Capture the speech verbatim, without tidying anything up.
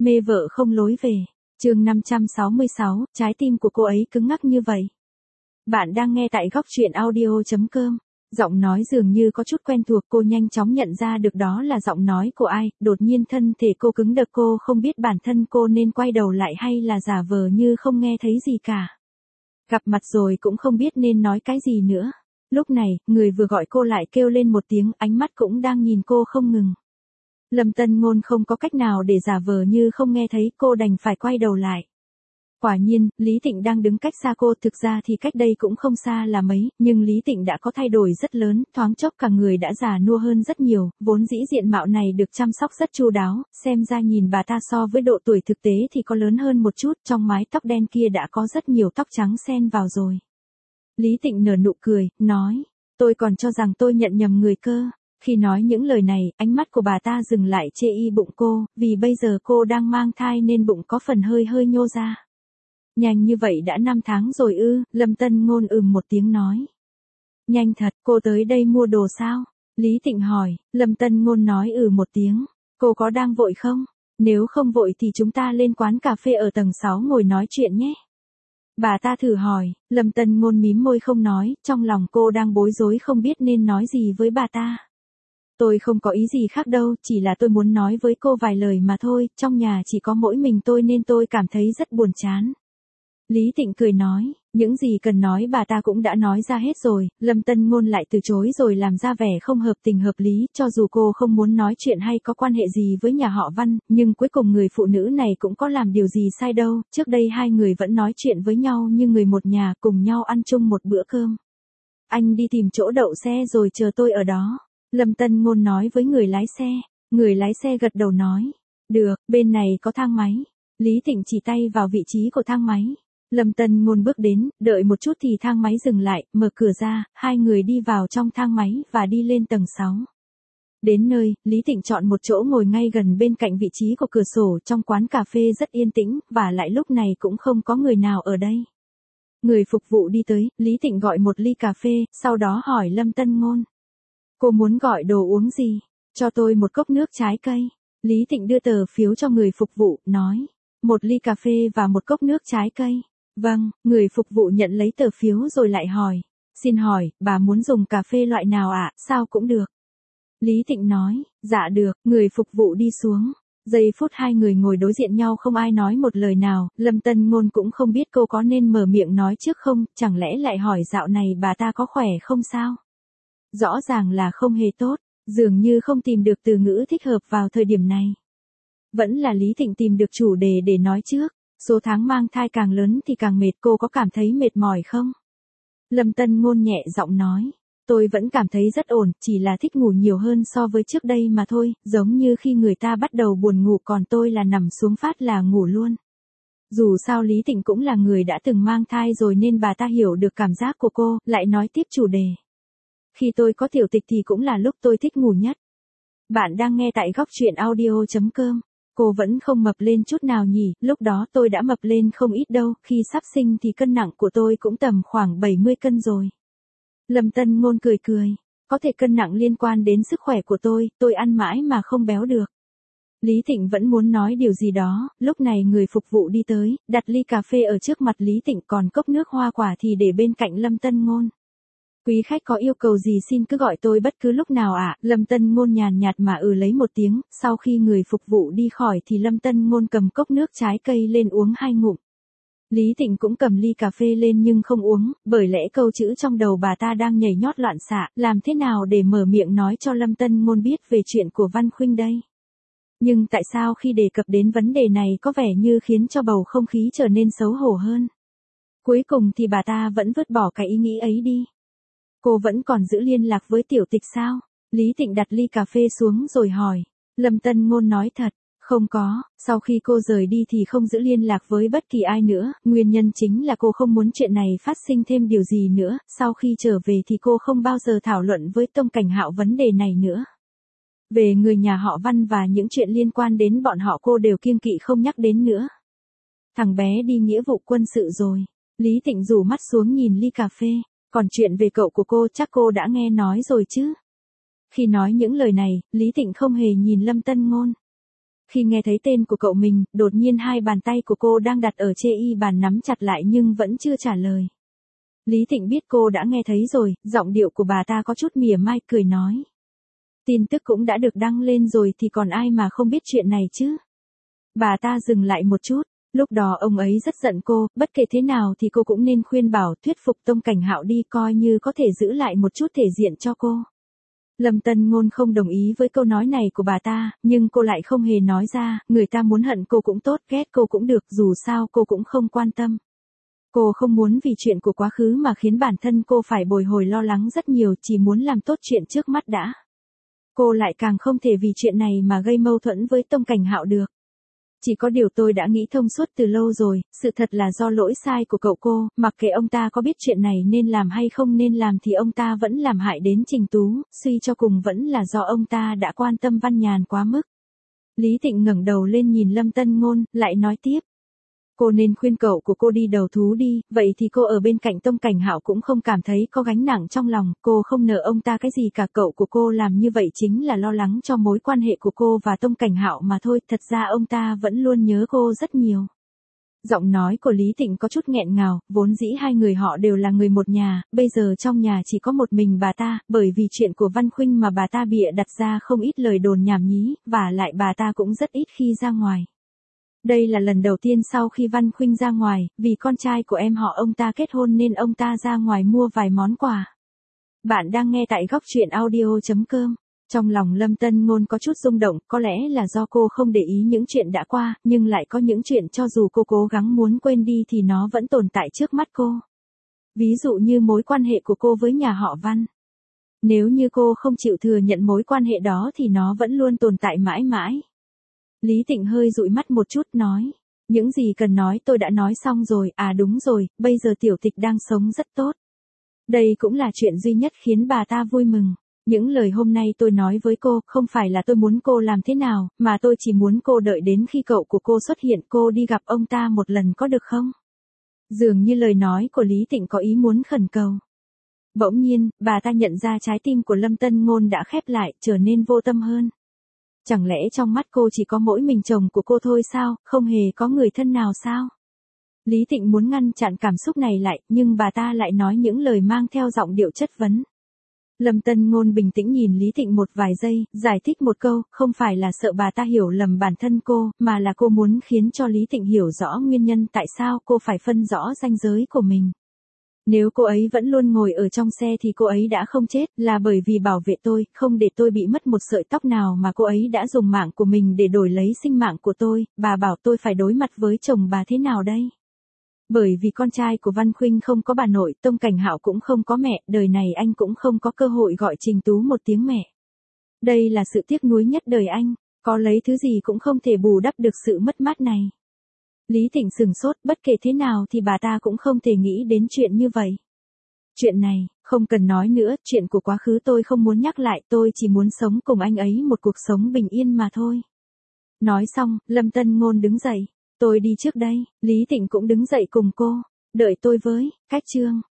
Mê vợ không lối về. Chương năm trăm sáu mươi sáu, trái tim của cô ấy cứng ngắc như vậy. Bạn đang nghe tại góc truyện audio chấm com. Giọng nói dường như có chút quen thuộc, cô nhanh chóng nhận ra được đó là giọng nói của ai, đột nhiên thân thể cô cứng đờ, cô không biết bản thân cô nên quay đầu lại hay là giả vờ như không nghe thấy gì cả. Gặp mặt rồi cũng không biết nên nói cái gì nữa. Lúc này, người vừa gọi cô lại kêu lên một tiếng, ánh mắt cũng đang nhìn cô không ngừng. Lâm Tân Ngôn không có cách nào để giả vờ như không nghe thấy, cô đành phải quay đầu lại. Quả nhiên, Lý Tịnh đang đứng cách xa cô, thực ra thì cách đây cũng không xa là mấy, nhưng Lý Tịnh đã có thay đổi rất lớn, thoáng chốc cả người đã già nua hơn rất nhiều, vốn dĩ diện mạo này được chăm sóc rất chu đáo, xem ra nhìn bà ta so với độ tuổi thực tế thì có lớn hơn một chút, trong mái tóc đen kia đã có rất nhiều tóc trắng xen vào rồi. Lý Tịnh nở nụ cười, nói, tôi còn cho rằng tôi nhận nhầm người cơ. Khi nói những lời này, ánh mắt của bà ta dừng lại chê y bụng cô, vì bây giờ cô đang mang thai nên bụng có phần hơi hơi nhô ra. Nhanh như vậy đã năm tháng rồi ư, Lâm Tân Ngôn ừm một tiếng nói. Nhanh thật, cô tới đây mua đồ sao? Lý Tịnh hỏi, Lâm Tân Ngôn nói ừ một tiếng, cô có đang vội không? Nếu không vội thì chúng ta lên quán cà phê ở tầng sáu ngồi nói chuyện nhé. Bà ta thử hỏi, Lâm Tân Ngôn mím môi không nói, trong lòng cô đang bối rối không biết nên nói gì với bà ta. Tôi không có ý gì khác đâu, chỉ là tôi muốn nói với cô vài lời mà thôi, trong nhà chỉ có mỗi mình tôi nên tôi cảm thấy rất buồn chán. Lý Tịnh cười nói, những gì cần nói bà ta cũng đã nói ra hết rồi, Lâm Tân Ngôn lại từ chối rồi làm ra vẻ không hợp tình hợp lý, cho dù cô không muốn nói chuyện hay có quan hệ gì với nhà họ Văn, nhưng cuối cùng người phụ nữ này cũng có làm điều gì sai đâu, trước đây hai người vẫn nói chuyện với nhau như người một nhà, cùng nhau ăn chung một bữa cơm. Anh đi tìm chỗ đậu xe rồi chờ tôi ở đó. Lâm Tân Ngôn nói với người lái xe, người lái xe gật đầu nói, được, bên này có thang máy. Lý Tịnh chỉ tay vào vị trí của thang máy. Lâm Tân Ngôn bước đến, đợi một chút thì thang máy dừng lại, mở cửa ra, hai người đi vào trong thang máy và đi lên tầng sáu. Đến nơi, Lý Tịnh chọn một chỗ ngồi ngay gần bên cạnh vị trí của cửa sổ, trong quán cà phê rất yên tĩnh, và lại lúc này cũng không có người nào ở đây. Người phục vụ đi tới, Lý Tịnh gọi một ly cà phê, sau đó hỏi Lâm Tân Ngôn. Cô muốn gọi đồ uống gì? Cho tôi một cốc nước trái cây. Lý Tịnh đưa tờ phiếu cho người phục vụ, nói. Một ly cà phê và một cốc nước trái cây. Vâng, người phục vụ nhận lấy tờ phiếu rồi lại hỏi. Xin hỏi, bà muốn dùng cà phê loại nào ạ? À? Sao cũng được. Lý Tịnh nói, dạ được, người phục vụ đi xuống. Giây phút hai người ngồi đối diện nhau không ai nói một lời nào, Lâm Tân Ngôn cũng không biết cô có nên mở miệng nói trước không, chẳng lẽ lại hỏi dạo này bà ta có khỏe không sao? Rõ ràng là không hề tốt, dường như không tìm được từ ngữ thích hợp vào thời điểm này. Vẫn là Lý Tịnh tìm được chủ đề để nói trước, số tháng mang thai càng lớn thì càng mệt, cô có cảm thấy mệt mỏi không? Lâm Tân Ngôn nhẹ giọng nói, tôi vẫn cảm thấy rất ổn, chỉ là thích ngủ nhiều hơn so với trước đây mà thôi, giống như khi người ta bắt đầu buồn ngủ còn tôi là nằm xuống phát là ngủ luôn. Dù sao Lý Tịnh cũng là người đã từng mang thai rồi nên bà ta hiểu được cảm giác của cô, lại nói tiếp chủ đề. Khi tôi có tiểu tịch thì cũng là lúc tôi thích ngủ nhất. Bạn đang nghe tại góc truyện audio chấm com. Cô vẫn không mập lên chút nào nhỉ, lúc đó tôi đã mập lên không ít đâu, khi sắp sinh thì cân nặng của tôi cũng tầm khoảng bảy mươi cân rồi. Lâm Tân Ngôn cười cười, có thể cân nặng liên quan đến sức khỏe của tôi, tôi ăn mãi mà không béo được. Lý Tịnh vẫn muốn nói điều gì đó, lúc này người phục vụ đi tới, đặt ly cà phê ở trước mặt Lý Tịnh, còn cốc nước hoa quả thì để bên cạnh Lâm Tân Ngôn. Quý khách có yêu cầu gì xin cứ gọi tôi bất cứ lúc nào ạ. À? Lâm Tân Ngôn nhàn nhạt mà ừ lấy một tiếng, sau khi người phục vụ đi khỏi thì Lâm Tân Ngôn cầm cốc nước trái cây lên uống hai ngụm. Lý Tịnh cũng cầm ly cà phê lên nhưng không uống, bởi lẽ câu chữ trong đầu bà ta đang nhảy nhót loạn xạ, làm thế nào để mở miệng nói cho Lâm Tân Ngôn biết về chuyện của Văn Khuynh đây. Nhưng tại sao khi đề cập đến vấn đề này có vẻ như khiến cho bầu không khí trở nên xấu hổ hơn. Cuối cùng thì bà ta vẫn vứt bỏ cái ý nghĩ ấy đi. Cô vẫn còn giữ liên lạc với tiểu tịch sao? Lý Tịnh đặt ly cà phê xuống rồi hỏi. Lâm Tân Ngôn nói thật, không có, sau khi cô rời đi thì không giữ liên lạc với bất kỳ ai nữa, nguyên nhân chính là cô không muốn chuyện này phát sinh thêm điều gì nữa, sau khi trở về thì cô không bao giờ thảo luận với Tông Cảnh Hạo vấn đề này nữa. Về người nhà họ Văn và những chuyện liên quan đến bọn họ cô đều kiêng kỵ không nhắc đến nữa. Thằng bé đi nghĩa vụ quân sự rồi. Lý Tịnh rủ mắt xuống nhìn ly cà phê. Còn chuyện về cậu của cô chắc cô đã nghe nói rồi chứ. Khi nói những lời này, Lý Tịnh không hề nhìn Lâm Tân Ngôn. Khi nghe thấy tên của cậu mình, đột nhiên hai bàn tay của cô đang đặt ở trên y bàn nắm chặt lại nhưng vẫn chưa trả lời. Lý Thịnh biết cô đã nghe thấy rồi, giọng điệu của bà ta có chút mỉa mai cười nói. Tin tức cũng đã được đăng lên rồi thì còn ai mà không biết chuyện này chứ. Bà ta dừng lại một chút, lúc đó ông ấy rất giận cô, bất kể thế nào thì cô cũng nên khuyên bảo thuyết phục Tông Cảnh Hạo đi coi như có thể giữ lại một chút thể diện cho cô. Lâm Tân Ngôn không đồng ý với câu nói này của bà ta, nhưng cô lại không hề nói ra, người ta muốn hận cô cũng tốt, ghét cô cũng được, dù sao cô cũng không quan tâm. Cô không muốn vì chuyện của quá khứ mà khiến bản thân cô phải bồi hồi lo lắng rất nhiều, chỉ muốn làm tốt chuyện trước mắt đã. Cô lại càng không thể vì chuyện này mà gây mâu thuẫn với Tông Cảnh Hạo được. Chỉ có điều tôi đã nghĩ thông suốt từ lâu rồi, sự thật là do lỗi sai của cậu cô, mặc kệ ông ta có biết chuyện này nên làm hay không nên làm thì ông ta vẫn làm hại đến Trình Tú, suy cho cùng vẫn là do ông ta đã quan tâm Văn Nhàn quá mức. Lý Thịnh ngẩng đầu lên nhìn Lâm Tân Ngôn, lại nói tiếp. Cô nên khuyên cậu của cô đi đầu thú đi, vậy thì cô ở bên cạnh Tông Cảnh Hạo cũng không cảm thấy có gánh nặng trong lòng, cô không nợ ông ta cái gì cả, cậu của cô làm như vậy chính là lo lắng cho mối quan hệ của cô và Tông Cảnh Hạo mà thôi, thật ra ông ta vẫn luôn nhớ cô rất nhiều. Giọng nói của Lý Thịnh có chút nghẹn ngào, vốn dĩ hai người họ đều là người một nhà, bây giờ trong nhà chỉ có một mình bà ta, bởi vì chuyện của Văn Khuynh mà bà ta bịa đặt ra không ít lời đồn nhảm nhí, và lại bà ta cũng rất ít khi ra ngoài. Đây là lần đầu tiên sau khi Văn Khuynh ra ngoài, vì con trai của em họ ông ta kết hôn nên ông ta ra ngoài mua vài món quà. Bạn đang nghe tại góc truyện audio chấm com. Trong lòng Lâm Tân Ngôn có chút rung động, có lẽ là do cô không để ý những chuyện đã qua, nhưng lại có những chuyện cho dù cô cố gắng muốn quên đi thì nó vẫn tồn tại trước mắt cô. Ví dụ như mối quan hệ của cô với nhà họ Văn. Nếu như cô không chịu thừa nhận mối quan hệ đó thì nó vẫn luôn tồn tại mãi mãi. Lý Thịnh hơi dụi mắt một chút nói. Những gì cần nói tôi đã nói xong rồi, à đúng rồi, bây giờ tiểu tịch đang sống rất tốt. Đây cũng là chuyện duy nhất khiến bà ta vui mừng. Những lời hôm nay tôi nói với cô, không phải là tôi muốn cô làm thế nào, mà tôi chỉ muốn cô đợi đến khi cậu của cô xuất hiện cô đi gặp ông ta một lần có được không? Dường như lời nói của Lý Thịnh có ý muốn khẩn cầu. Bỗng nhiên, bà ta nhận ra trái tim của Lâm Tân Ngôn đã khép lại, trở nên vô tâm hơn. Chẳng lẽ trong mắt cô chỉ có mỗi mình chồng của cô thôi sao, không hề có người thân nào sao? Lý Thịnh muốn ngăn chặn cảm xúc này lại, nhưng bà ta lại nói những lời mang theo giọng điệu chất vấn. Lâm Tân Ngôn bình tĩnh nhìn Lý Thịnh một vài giây, giải thích một câu, không phải là sợ bà ta hiểu lầm bản thân cô, mà là cô muốn khiến cho Lý Thịnh hiểu rõ nguyên nhân tại sao cô phải phân rõ ranh giới của mình. Nếu cô ấy vẫn luôn ngồi ở trong xe thì cô ấy đã không chết, là bởi vì bảo vệ tôi, không để tôi bị mất một sợi tóc nào mà cô ấy đã dùng mạng của mình để đổi lấy sinh mạng của tôi, bà bảo tôi phải đối mặt với chồng bà thế nào đây? Bởi vì con trai của Văn Khuynh không có bà nội, Tông Cảnh Hạo cũng không có mẹ, đời này anh cũng không có cơ hội gọi Trình Tú một tiếng mẹ. Đây là sự tiếc nuối nhất đời anh, có lấy thứ gì cũng không thể bù đắp được sự mất mát này. Lý Thịnh sừng sốt, bất kể thế nào thì bà ta cũng không thể nghĩ đến chuyện như vậy. Chuyện này, không cần nói nữa, chuyện của quá khứ tôi không muốn nhắc lại, tôi chỉ muốn sống cùng anh ấy một cuộc sống bình yên mà thôi. Nói xong, Lâm Tân Ngôn đứng dậy. Tôi đi trước đây, Lý Thịnh cũng đứng dậy cùng cô. Đợi tôi với, cách chương.